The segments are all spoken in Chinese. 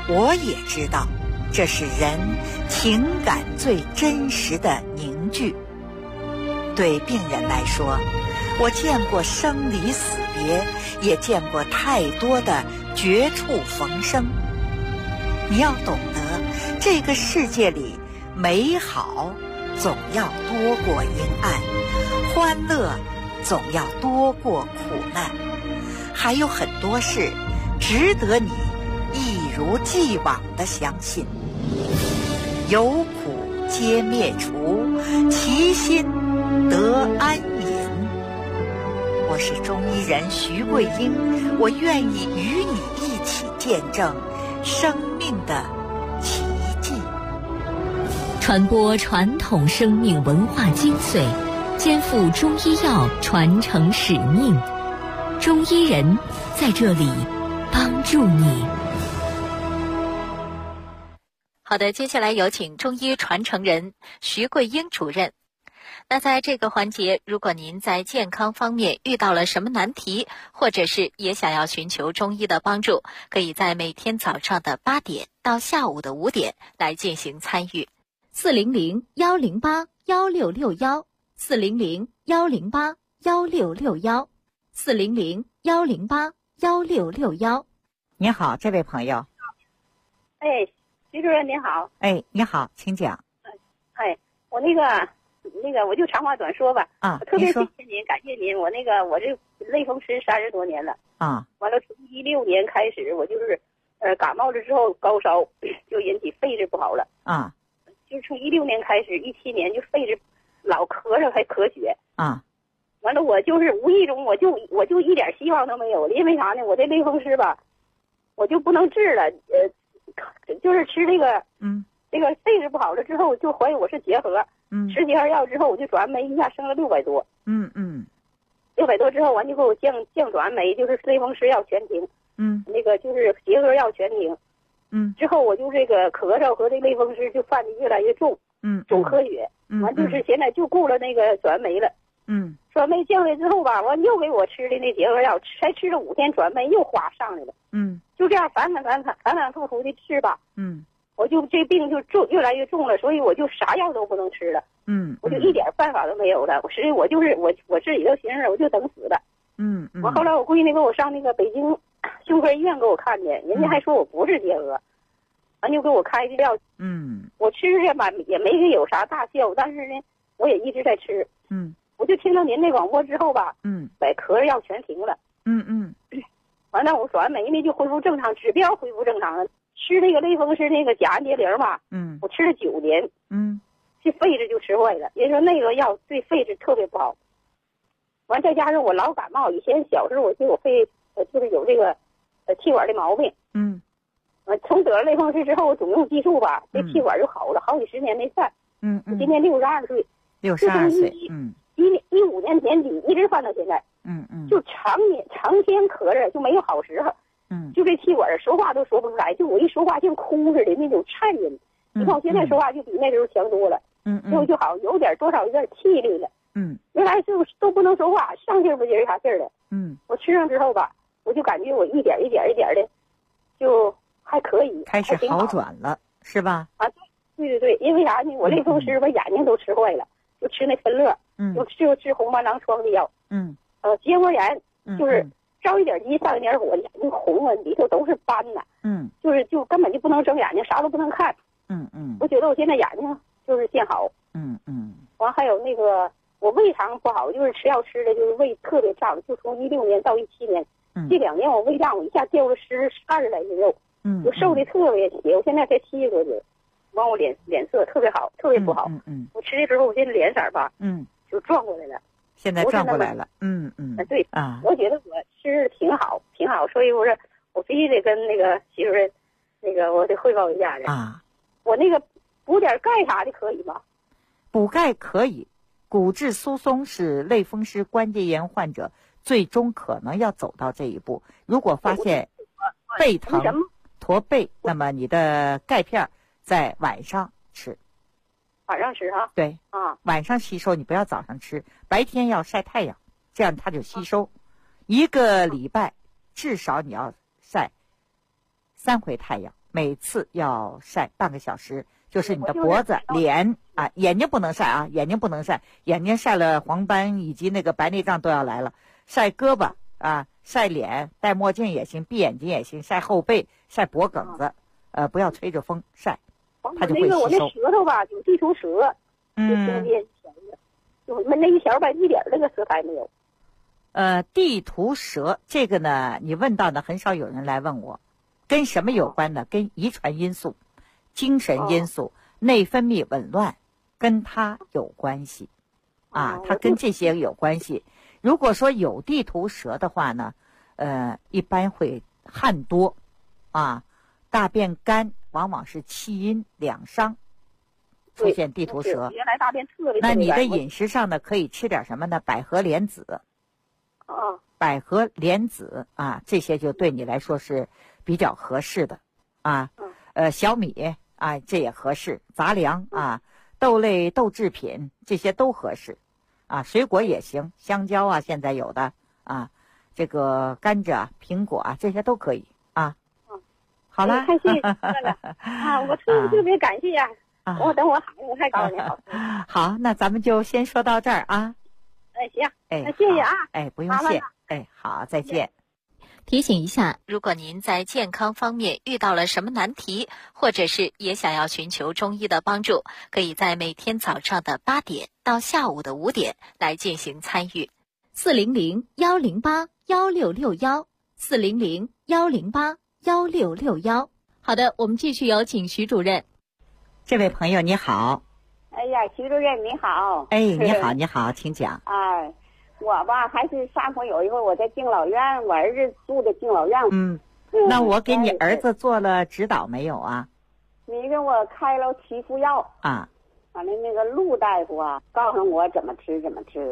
我也知道，这是人情感最真实的凝聚。对病人来说，我见过生离死别，也见过太多的绝处逢生。你要懂得，这个世界里美好总要多过阴暗，欢乐总要多过苦难，还有很多事值得你一如既往地相信。有苦皆灭除，其心得安隐。我是中医人徐桂英，我愿意与你一起见证生命的奇迹， 传播传统生命文化精髓，肩负中医药传承使命。中医人在这里帮助你。 好的，接下来有请中医传承人徐桂英主任。那在这个环节，如果您在健康方面遇到了什么难题，或者是也想要寻求中医的帮助，可以在每天早上的8点到下午的5点来进行参与。 400-108-1661，400-108-1661，400-108-1661。 你好，这位朋友。 哎，徐主任您好。 哎，你好，请讲。 哎，我那个，我就长话短说吧。 啊， 我特别谢谢您，感谢您。我这类风湿30多年了。 啊。 完了，从16年开始，我就是感冒了之后高烧，就引起肺质不好了。 啊。 就是从16年开始，17年就肺质老咳嗽还咳血。 啊。 完了，我就是无意中我就一点希望都没有了，因为啥呢？我这类风湿吧，我就不能治了。就是吃这个肺质不好了之后，就怀疑我是结核。吃结核药之后，我就转氨酶一下升了600多。600多之后，完就给我降转氨酶，就是类风湿药全停。就是结核药全停。之后我就这个咳嗽和这类风湿就犯的越来越重。总咳血。完就是现在就顾了那个转氨酶了。转氨酶降下来之后吧，完又给我吃的那结核药，才吃了5天，转氨酶又哗上来了。就这样反反复复的治吧。我就这病就越来越重了，所以我就啥药都不能吃了。我就一点办法都没有了。我就是我自己都寻思，我就等死了。完后来我闺女给我上那个北京胸科医院给我看去，人家还说我不是结核，完就给我开的药。我吃这吧也没有啥大效，但是呢，我也一直在吃。我就听到您那广播之后吧，把咳嗽药全停了。完了，我转氨酶呢就恢复正常，指标恢复正常了。吃那个类风湿那个甲氨蝶灵吧，我吃了9年，这肺质就吃坏了。人说那个药对肺质特别不好。完再加上我老感冒，以前小时候我就有肺，就是有这个气管的毛病。从得了类风湿之后，我总用激素吧，这气管就好了，好几10年没犯。我今年62岁。 62岁。 15年年底一直犯到现在。就常天咳着，就没有好时候。就这气管说话都说不出来，就我一说话像哭似的那种颤音。你看我现在说话就比那时候强多了。就好有点多少有点气力了。原来就都不能说话，上劲儿不劲儿啥劲儿的。我吃上之后吧，我就感觉我一点的就还可以， 开始好转了，是吧？ 啊，对，因为啥呢？我类风湿把眼睛都吃坏了，就吃那芬乐，就吃红斑狼疮的药。结膜炎就是着一点急上一点火，眼睛红啊，里头都是斑呐。就根本就不能睁眼睛，啥都不能看。我觉得我现在眼睛就是见好。完还有那个我胃肠不好，就是吃药吃的就是胃特别胀，就从16年到17年，这2年我胃胀，我一下掉了20来斤肉。我瘦的特别斜，我现在才70多斤。完我脸色特别好，特别不好。我吃的时候我现在脸色吧，就转过来了。 现在转过来了。 对啊，我觉得我吃挺好，所以我说我必须得跟那个媳妇人，我得汇报一下子啊。我那个补点钙啥的可以吗？ 补钙可以。骨质疏松是类风湿关节炎患者最终可能要走到这一步。如果发现背疼、驼背，那么你的钙片在晚上吃。 晚上吃哈？ 对啊，晚上吸收，你不要早上吃，白天要晒太阳，这样它就吸收。1个礼拜至少你要晒3回太阳， 每次要晒半个小时，就是你的脖子、脸啊，眼睛不能晒啊，眼睛不能晒，眼睛晒了黄斑以及那个白内障都要来了。晒胳膊啊，晒脸，戴墨镜也行，闭眼睛也行，晒后背，晒脖梗子，不要吹着风晒，它就会吸收。 我那舌头吧，有地头蛇，就闷那一小吧，一点那个舌苔没有。 地图舌这个呢，你问到的很少有人来问我，跟什么有关呢？跟遗传因素、精神因素、内分泌紊乱，跟它有关系啊，它跟这些有关系。如果说有地图舌的话呢，一般会汗多啊，大便干，往往是气阴两伤，出现地图舌。 原来大便特别。 那你的饮食上呢，可以吃点什么呢？百合莲子。百合莲子啊，这些就对你来说是比较合适的啊。小米啊，这也合适。杂粮啊，豆类豆制品这些都合适啊。水果也行，香蕉啊，现在有的啊，这个甘蔗、苹果啊，这些都可以啊。好了， 太谢谢了啊！我特别感谢呀。我等我好，我还告诉你好。 好，那咱们就先说到这儿啊。 行， 那谢谢啊。 不用谢。好，再见。 提醒一下，如果您在健康方面遇到了什么难题，或者是也想要寻求中医的帮助，可以在每天早上的8点到下午的5点来进行参与。400-108-1661，400-108-1661。好的，我们继续有请徐主任。 这位朋友你好。 哎呀，徐主任你好。 你好，请讲。 我吧，还是上回有一回我在敬老院，我儿子住的敬老院。 那我给你儿子做了指导没有啊？ 你给我开了7副药啊。 完了，那个陆大夫啊，告诉我怎么吃。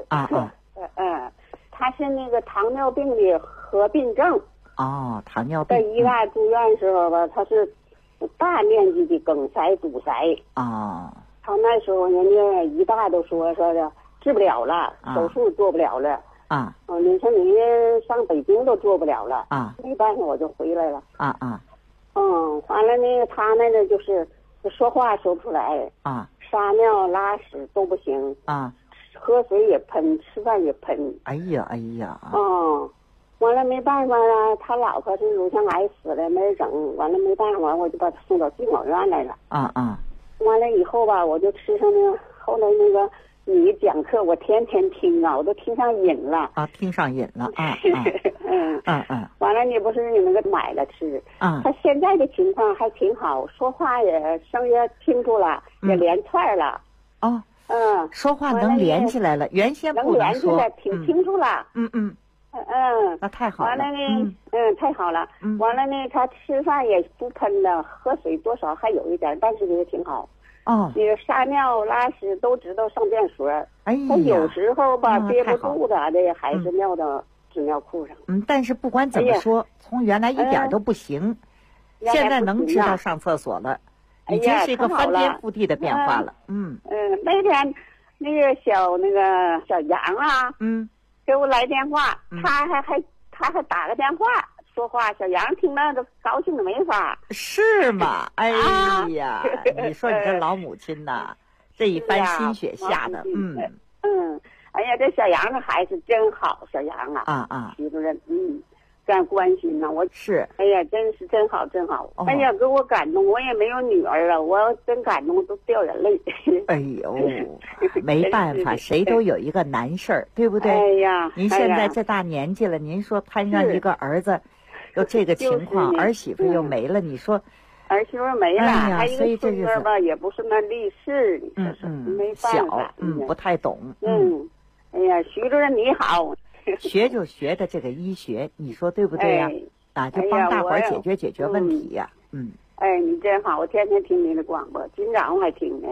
他是那个糖尿病的合并症。 糖尿病。 在医院住院时候吧，他是大面积的梗塞堵塞。他那时候人家医大都说的治不了了，手术做不了了。你说你上北京都做不了了。没办法，我就回来了。完了那个他那个就是说话说不出来。撒尿拉屎都不行。喝水也喷，吃饭也喷。 哎呀。 完了没办法啊，他老婆是乳腺癌死了，没人整。完了没办法，我就把他送到敬老院来了。完了以后吧，我就吃上那个，后来那个你讲课我天天听啊，我都听上瘾了。 听上瘾了。 完了你不是你那个买了吃。他现在的情况还挺好，说话也声也清楚了，也连串了。 说话能连起来了，原先不能说。能连起来， 挺清楚了。 那太好了。 完了呢，太好了。完了呢，他吃饭也不喷了，喝水多少还有一点，但是也挺好。你撒尿拉屎都知道上便所。他有时候吧憋不住咋的，还是尿到纸尿裤上。 但是不管怎么说，从原来一点都不行，现在能知道上厕所了，已经是一个翻天覆地的变化了。 那天那个小杨啊，给我来电话，他还打个电话说话，小杨听了都高兴的没法。 是吗？哎呀，你说你这老母亲呐，这一番心血下的。 哎呀，这小杨这孩子真好，小杨啊。徐主任，干关心呢，我是。 哎呀，真好。哎呀，给我感动，我也没有女儿啊，我真感动，都掉眼泪。 哎呦，没办法，谁都有一个难事儿，对不对？ 哎呀， 您现在这大年纪了，您说摊上一个儿子，又这个情况，儿媳妇又没了，你说。 儿媳妇没了，还一个孙子吧，也不是那力士，没办法， 不太懂。 哎呀，徐主任你好。 学就学的这个医学，你说对不对呀？就帮大伙儿解决问题呀。 你真好，我天天听您的广播，今早上还听呢。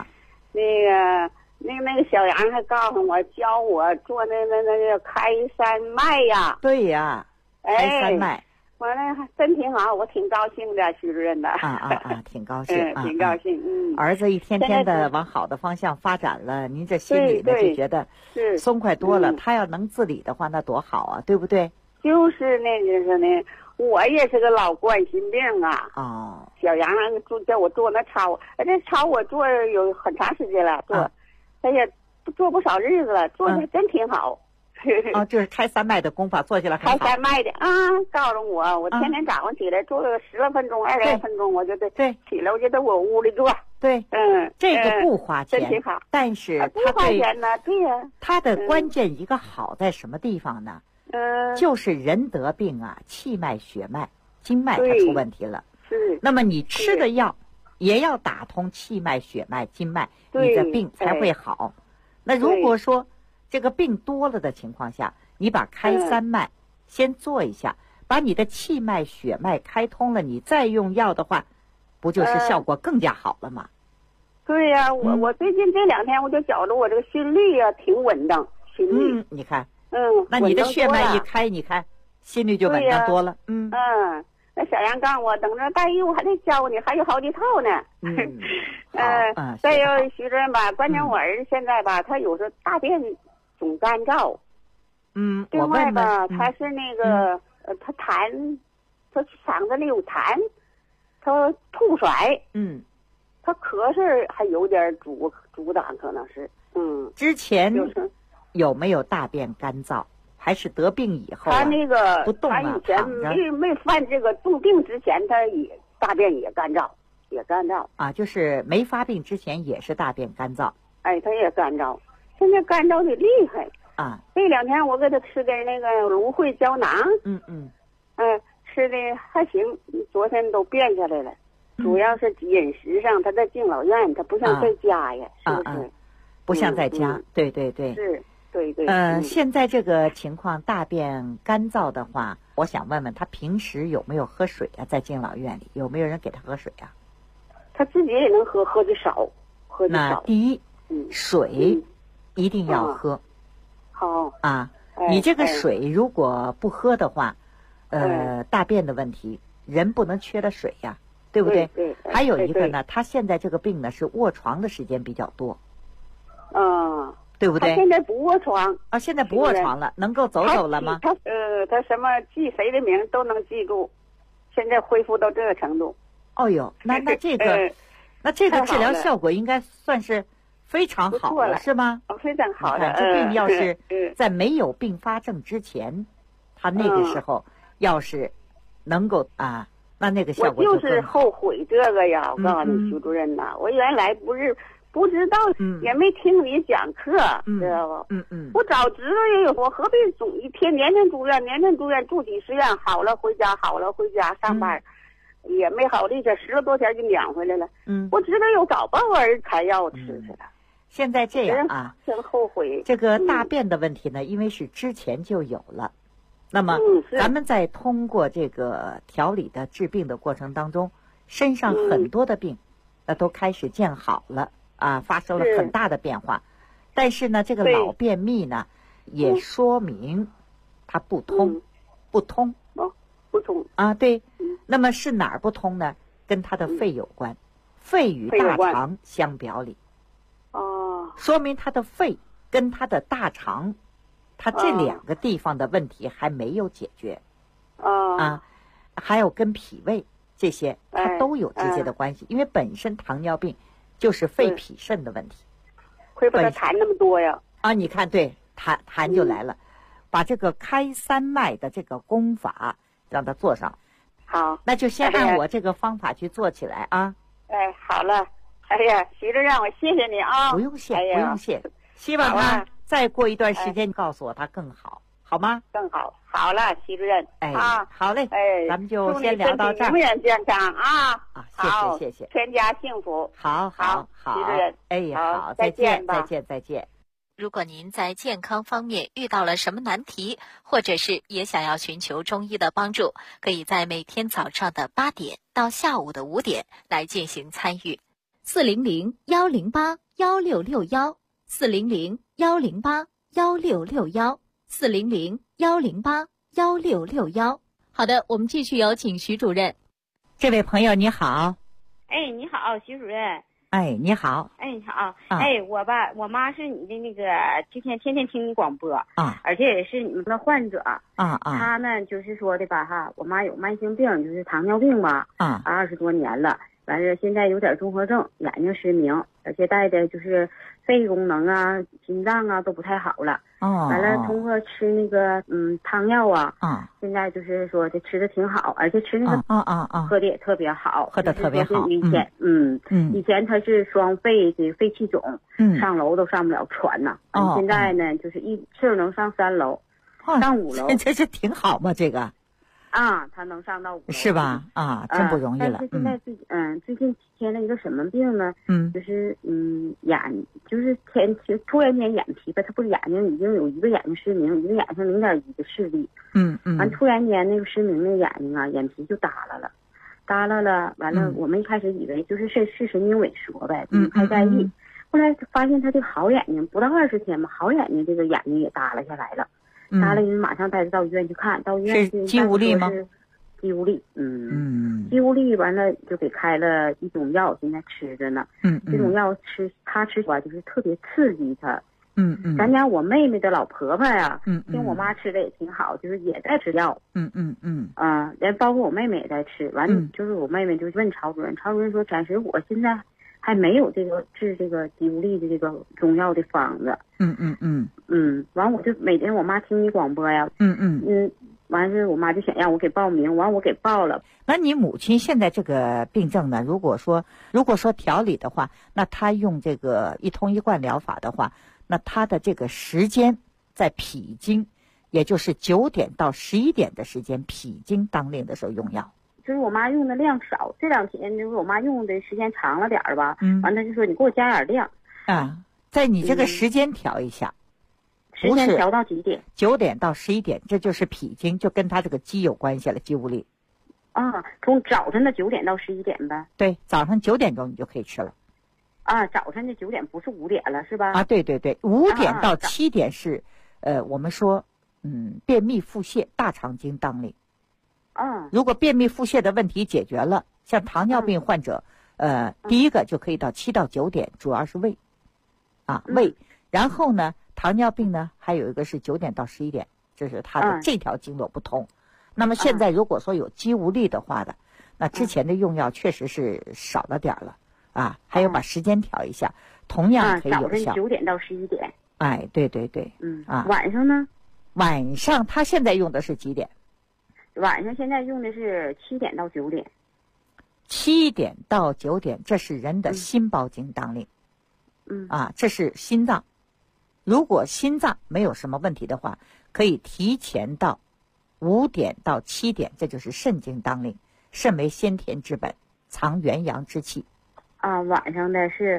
那个小杨还告诉我，教我做那个开山脉呀。 对呀，开山脉。 完了还真挺好，我挺高兴的，徐主任的。 挺高兴。 挺高兴。 儿子一天天的往好的方向发展了，您这心里呢就觉得松快多了。他要能自理的话，那多好啊，对不对？ 就是呢， 我也是个老冠心病啊。 哦。 小杨叫我做那操，这操我做有很长时间了，做，哎呀，做不少日子了，做的真挺好。 哦，这是开三脉的功法，做起来很好。 开三脉的啊，告诉我天天早上起来做个10来分钟、20来分钟，我就得起来，我就在我屋里做。 对，这个不花钱， 真挺好。 但是不花钱呢，对呀。 它的关键一个好在什么地方呢？就是人得病啊，气脉、血脉、经脉它出问题了。是。那么你吃的药也要打通气脉、血脉、经脉，你的病才会好。那如果说这个病多了的情况下，你把开三脉先做一下，把你的气脉、血脉开通了，你再用药的话，不就是效果更加好了吗？ 对呀，我最近这2天我就觉着我这个心率啊挺稳当，心率。 你看，那你的血脉一开，你看心率就稳当多了。 那小杨告诉我，等着大姨我还得教你，还有好几套呢。再有徐主任吧，关键我儿子现在吧，他有时候大便总干燥。另外吧，他是那个他痰，他嗓子里有痰，他吐甩。他咳嗽还有点阻挡，可能是。 之前有没有大便干燥？还是得病以后他那个不动了， 他以前没犯这个重病之前，他也大便也干燥， 啊，就是没发病之前也是大便干燥。 哎，他也干燥，现在干燥的厉害啊！ 这2天我给他吃点那个芦荟胶囊，吃的还行，昨天都变下来了。主要是饮食上，他在敬老院，他不像在家呀，是不是？ 不像在家，对。 是。对。 现在这个情况，大便干燥的话，我想问问他平时有没有喝水啊？在敬老院里有没有人给他喝水啊？ 他自己也能喝，喝的少。 那第一，水一定要喝。 好啊，你这个水如果不喝的话，大便的问题，人不能缺了水呀，对不对？ 对。 还有一个呢，他现在这个病呢是卧床的时间比较多。对不对？ 他现在不卧床啊，现在不卧床了，能够走了吗？ 他什么记谁的名都能记住，现在恢复到这个程度。 哦呦，那这个治疗效果应该算是非常好了，是吗？ 非常好了。 这病要是在没有并发症之前，他那个时候要是能够那个效果我就是后悔这个呀！我告诉你，徐主任呐，我原来不知道，也没听你讲课，知道不？我早知道也有，我何必总一天年年住院，住几十院，好了回家上班，也没好利这10多天就撵回来了。我知道有早把我儿子开药吃去了。 现在这样啊， 真后悔。 这个大便的问题呢，因为是之前就有了，那么咱们在通过这个调理的治病的过程当中，身上很多的病，那都开始见好了。发生了很大的变化，但是呢，这个老便秘呢，也说明它不通，不通啊，对。那么是哪儿不通呢？跟他的肺有关，肺与大肠相表里。说明他的肺跟他的大肠，他这2个地方的问题还没有解决。还有跟脾胃这些，它都有直接的关系，因为本身糖尿病。就是肺脾肾的问题， 亏不得痰那么多呀！ 你看，对，痰就来了，把这个开三脉的这个功法让它做上。 好， 那就先按我这个方法去做起来啊！ 好了，徐主任，我谢谢你啊！ 不用谢，不用谢。希望他再过一段时间告诉我他更好，好吗？ 更好。好了，徐主任。 好嘞。咱们就先聊到这儿。 永远健康啊！ 谢谢。 全家幸福。 好， 徐主任。 好，再见。 如果您在健康方面遇到了什么难题，或者是也想要寻求中医的帮助，可以在每天早上的8点到下午的5点来进行参与。 400-108-1661，400-108-1661，400-108-1661。好的，我们继续有请徐主任。 这位朋友你好。 你好，徐主任。 哎，你好。 哎，你好。哎，我妈是你的那个之前天天听你广播啊， 而且也是你们的患者啊。 她呢就是说的吧哈，我妈有慢性病，就是糖尿病吧，20多年了，完事现在有点综合症，眼睛失明，而且带的就是肺功能啊、心脏啊都不太好了。完了通过吃那个汤药现在就是说的吃的挺好，而且吃那个喝的也特别好， 喝的特别好。 以前以前他是双肺的肺气肿，上楼都上不了船呐。现在呢就是一次能上3楼，上5楼， 这是挺好嘛这个。 他能上到5楼是吧？真不容易了。 但是现在最近添了一个什么病呢？就是眼就是突然间眼皮吧，他不是眼睛已经有一个眼睛失明，一个眼睛0.1的视力。完突然间那个失明的眼睛眼皮就耷拉了。完了我们一开始以为就是神经萎缩呗，不太在意。后来发现他这个好眼睛不到20天嘛，好眼睛这个眼睛也耷拉下来了。耷拉人马上带他到医院去看，到医院是肌无力吗？ 肌无力，肌无力完了就给开了一种药，现在吃着呢。这种药他吃吧就是特别刺激他。咱家我妹妹的老婆婆呀，听我妈吃的也挺好，就是也在吃药。连包括我妹妹也在吃。完了就是我妹妹就问曹主任，曹主任说暂时我现在还没有这个治这个肌无力的这个中药的方子。完我就每天我妈听你广播呀。完事我妈就想让我给报名，完我给报了。 那你母亲现在这个病症呢？如果说调理的话，那她用这个一通一贯疗法的话，那她的这个时间在脾经，也就是9点到11点的时间，脾经当令的时候用药。 就是我妈用的量少，这2天就是我妈用的时间长了点儿吧。完了就说你给我加点量在你这个时间调一下。 时间调到几点 ？9点到11点，这就是脾经，就跟他这个肌有关系了，肌无力。 从早晨的9点到11点呗。 对，早上9点钟你就可以吃了。 早晨的9点不是5点了是吧？ 对，5点到7点是，我们说，便秘腹泻，大肠经当令。如果便秘腹泻的问题解决了，像糖尿病患者，第一个就可以到7到9点，主要是胃，胃，然后呢，糖尿病呢，还有一个是9点到11点，就是它的这条经络不通。那么现在如果说有肌无力的话的，那之前的用药确实是少了点了还有把时间调一下，同样可以有效。 早晨9点到11点。 对。 晚上呢？ 晚上他现在用的是几点？ 晚上现在用的是7点到9点。 7点到9点，这是人的心包经当令。这是心脏。如果心脏没有什么问题的话，可以提前到5点到7点，这就是肾经当令。肾为先天之本，藏元阳之气。 晚上的是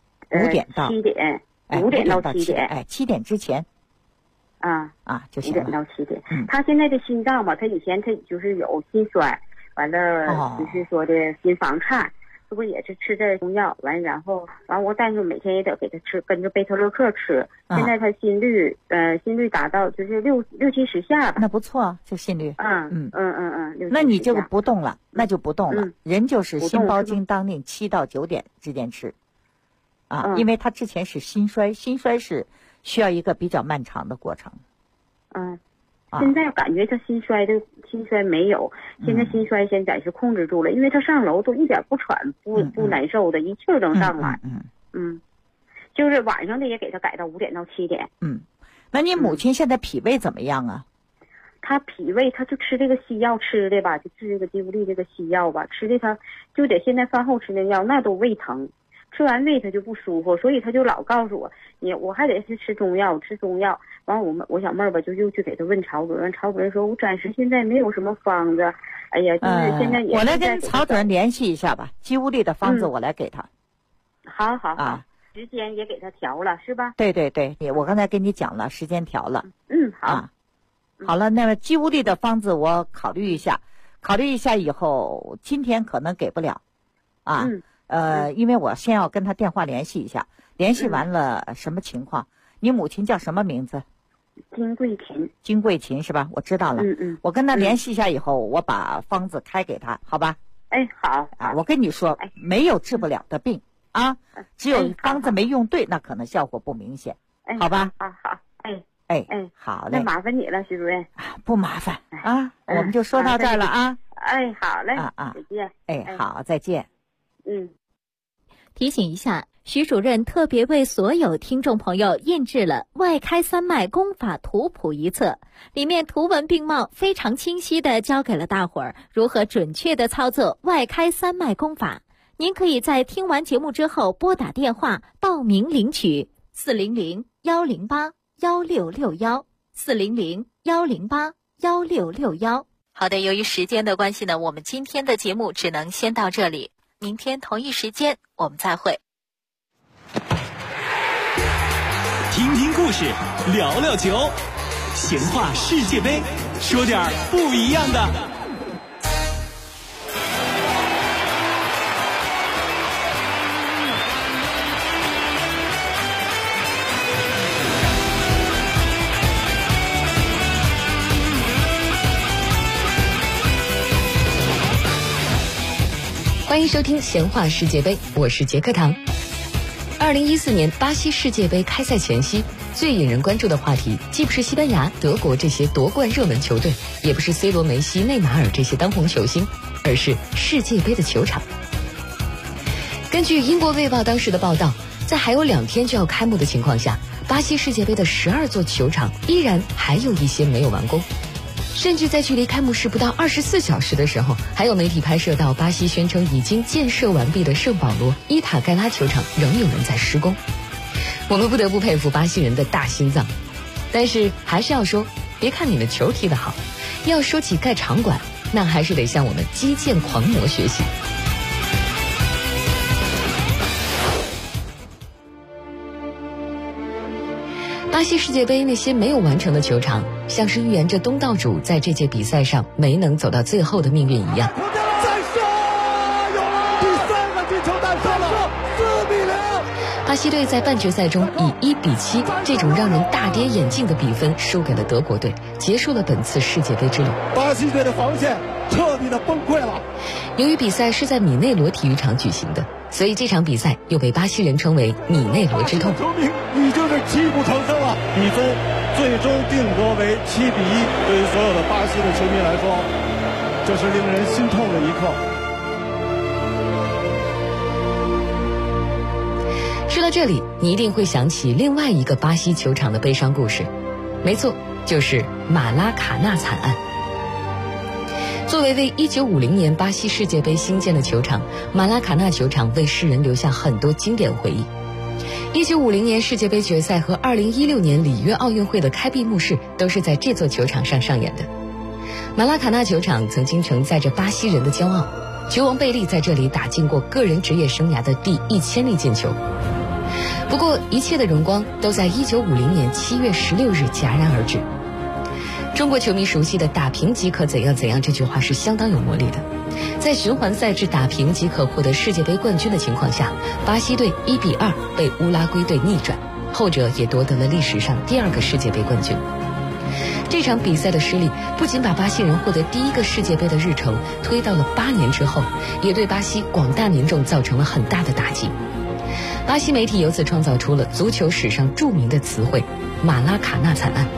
5点到 7点，5点到7点 ，7点之前。就行了。 5点到7点。他现在的心脏吧，他以前他就是有心衰，完了就是说的心房颤。这不也是吃这中药然后我但是每天也得给他吃，跟着贝特洛克吃。现在他心率达到就是60-70下吧。 那不错，这心率。 那你这个不动了，那就不动了。人就是心包经当令7到9点之间吃。因为他之前是心衰，心衰是需要一个比较漫长的过程。 现在感觉他心衰没有，现在心衰现在是控制住了，因为他上楼都一点不喘不难受的，一气儿能上来。就是晚上的也给他改到5点到7点。 那你母亲现在脾胃怎么样啊？ 他脾胃他就吃这个西药吃的吧，就治这个肌无力这个西药吧，吃的他就得现在饭后吃那药，那都胃疼，吃完胃他就不舒服，所以他就老告诉我我还得是吃中药。完我小妹儿吧就又去给他问曹主任，曹主任说我暂时现在没有什么方子。哎呀，就是现在我来跟曹主任联系一下吧，肌无力的方子我来给他。 好，时间也给他调了是吧？ 对，我刚才跟你讲了，时间调了。 好。 好了，那么肌无力的方子我考虑一下以后，今天可能给不了因为我先要跟他电话联系一下，联系完了什么情况？你母亲叫什么名字？金桂琴是吧？我知道了。我跟他联系一下以后，我把方子开给他，好吧？ 好。 我跟你说，没有治不了的病啊。只有缸子没用对，那可能效果不明显，好吧？ 好， 好嘞。 那麻烦你了，徐主任。 不麻烦啊，我们就说到这儿了啊。 好嘞。再见。 好，再见。 提醒一下，徐主任特别为所有听众朋友印制了《外开三脉功法图谱》一册，里面图文并茂，非常清晰地教给了大伙儿如何准确地操作外开三脉功法。您可以在听完节目之后拨打电话报名领取400-108-1661，400-108-1661。好的，由于时间的关系呢，我们今天的节目只能先到这里。明天同一时间我们再会。 听听故事，聊聊球，闲话世界杯，说点不一样的。 欢迎收听闲话世界杯，我是杰克唐。2014年巴西世界杯开赛前夕，最引人关注的话题既不是西班牙、德国这些夺冠热门球队，也不是 C 罗、梅西、内马尔这些当红球星，而是世界杯的球场。根据英国卫报当时的报道，在还有2天就要开幕的情况下，巴西世界杯的12座球场依然还有一些没有完工。甚至在距离开幕式不到24小时的时候，还有媒体拍摄到巴西宣称已经建设完毕的圣保罗伊塔盖拉球场仍有人在施工。我们不得不佩服巴西人的大心脏，但是还是要说，别看你们球踢得好，要说起盖场馆，那还是得向我们基建狂魔学习。巴西世界杯那些没有完成的球场，像是预言着东道主在这届比赛上没能走到最后的命运一样。 再说，有了第3个进球诞生了，4-0。 巴西队在半决赛中以1-7这种让人大跌眼镜的比分输给了德国队，结束了本次世界杯之旅。 巴西队的防线彻底的崩溃了。 由于比赛是在米内罗体育场举行的，所以这场比赛又被巴西人称为米内罗之痛。 球迷已经是泣不成声了，比分最终定格为7-1。对于所有的巴西的球迷来说，这是令人心痛的一刻。 说到这里，你一定会想起另外一个巴西球场的悲伤故事，没错，就是马拉卡纳惨案。作为1950年巴西世界杯兴建的球场，马拉卡纳球场为世人留下很多经典回忆。1950年世界杯决赛和2016年里约奥运会的开闭幕式都是在这座球场上上演的。马拉卡纳球场曾经承载着巴西人的骄傲，球王贝利在这里打进过个人职业生涯的第1000粒进球。不过一切的荣光都在1950年7月16日戛然而止。中国球迷熟悉的打平即可怎样怎样这句话是相当有魔力的。在循环赛制打平即可获得世界杯冠军的情况下，巴西队1-2被乌拉圭队逆转，后者也夺得了历史上第2个世界杯冠军。这场比赛的失利不仅把巴西人获得第1个世界杯的日程推到了8年之后，也对巴西广大民众造成了很大的打击。巴西媒体由此创造出了足球史上著名的词汇——马拉卡纳惨案。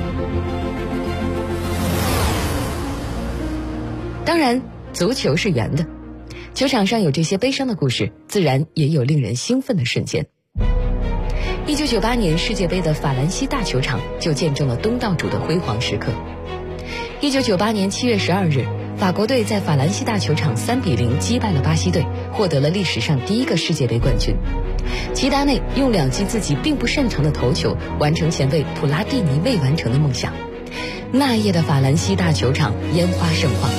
当然，足球是圆的，球场上有这些悲伤的故事，自然也有令人兴奋的瞬间。1998年世界杯的法兰西大球场就见证了东道主的辉煌时刻。1998年7月12日，法国队在法兰西大球场3-0击败了巴西队，获得了历史上第1个世界杯冠军。齐达内用2记自己并不擅长的头球，完成前辈普拉蒂尼未完成的梦想。那夜的法兰西大球场烟花盛放。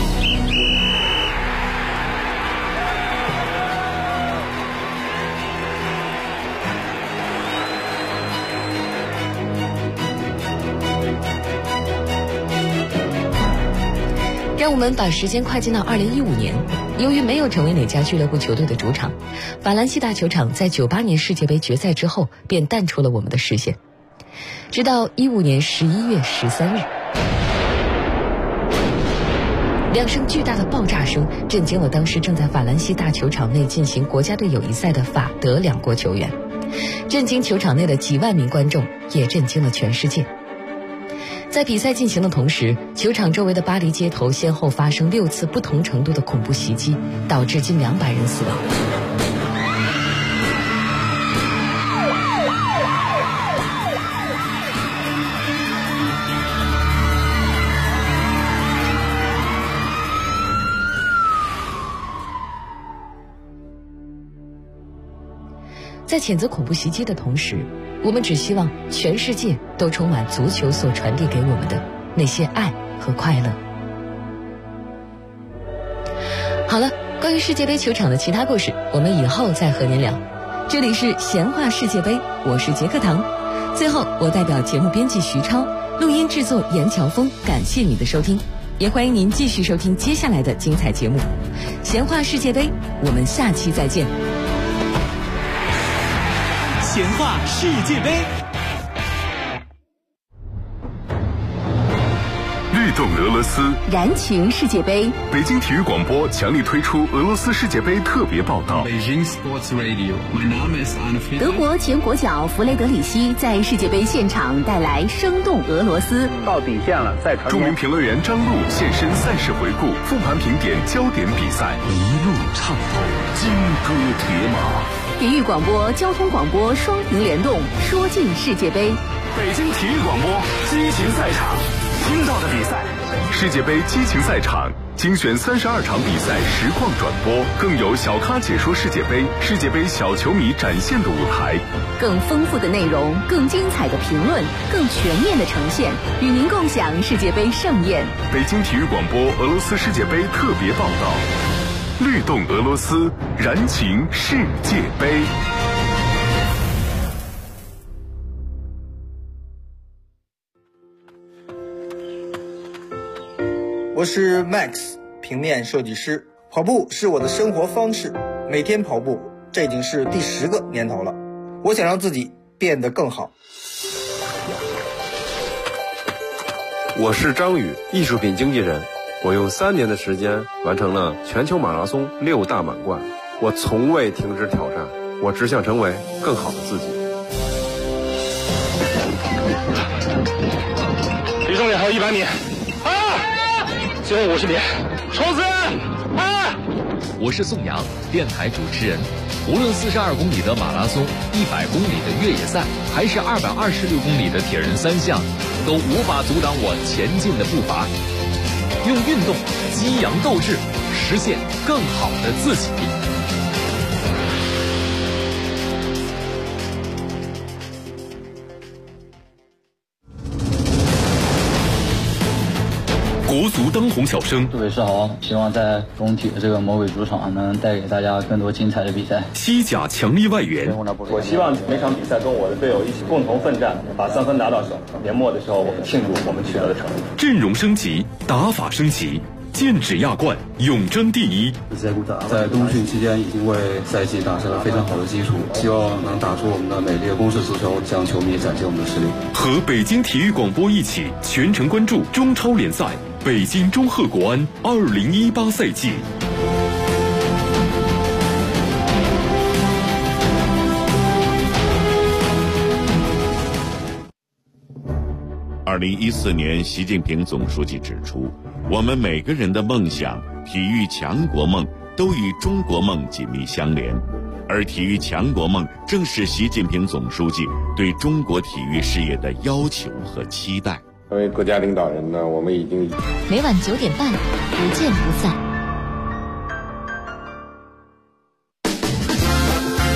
让我们把时间快进到2015年，由于没有成为哪家俱乐部球队的主场，法兰西大球场在98年世界杯决赛之后便淡出了我们的视线。直到15年11月13日， 2声巨大的爆炸声震惊了当时正在法兰西大球场内进行国家队友谊赛的法德2国球员，震惊球场内的几万名观众，也震惊了全世界。在比赛进行的同时，球场周围的巴黎街头先后发生6次不同程度的恐怖袭击，导致近200人死亡。在谴责恐怖袭击的同时，我们只希望全世界都充满足球所传递给我们的那些爱和快乐。好了，关于世界杯球场的其他故事，我们以后再和您聊。这里是闲话世界杯，我是杰克堂。最后，我代表节目编辑徐超，录音制作严乔峰，感谢你的收听，也欢迎您继续收听接下来的精彩节目。闲话世界杯，我们下期再见。 闲话世界杯， 律动俄罗斯， 燃情世界杯。 北京体育广播强力推出俄罗斯世界杯特别报道。 德国前国脚弗雷德里希在世界杯现场带来生动俄罗斯。 到底线了，再传。 著名评论员张璐现身赛事回顾，复盘评点焦点比赛，一路畅透金戈铁马。 体育广播、交通广播双屏联动，说尽世界杯。 北京体育广播激情赛场，听到的比赛，世界杯激情赛场精选32场比赛实况转播，更有小咖解说世界杯，世界杯小球迷展现的舞台， 更丰富的内容，更精彩的评论，更全面的呈现，与您共享世界杯盛宴。 北京体育广播俄罗斯世界杯特别报道。律动俄罗斯，燃情世界杯。 我是 Max， 平面设计师。跑步是我的生活方式，每天跑步，这已经是第10个年头了。我想让自己变得更好。 我是张宇，艺术品经纪人。我用3年的时间完成了全球马拉松6大满贯，我从未停止挑战，我只想成为更好的自己。 离终点还有100米，最后50米，冲刺！ 我是宋阳，电台主持人。无论42公里的马拉松、100公里的越野赛，还是226公里的铁人3项，都无法阻挡我前进的步伐。用运动激扬斗志，实现更好的自己。 国足当红小生， 杜伟世豪，希望在中体的这个魔鬼主场能带给大家更多精彩的比赛。 西甲强力外援， 我希望每场比赛跟我的队友一起共同奋战，把3分拿到手。年末的时候，我们庆祝我们取得的成绩。 阵容升级，打法升级，剑指亚冠，永争第一。 在冬训期间已经为赛季打下了非常好的基础，希望能打出我们的美丽的攻势足球，向球迷展现我们的实力。 和北京体育广播一起全程关注中超联赛。北京中赫国安2018赛季。 2014年，习近平总书记指出，我们每个人的梦想、体育强国梦都与中国梦紧密相连，而体育强国梦正是习近平总书记对中国体育事业的要求和期待。 作为国家领导人呢，我们已经每晚9点半不见不散。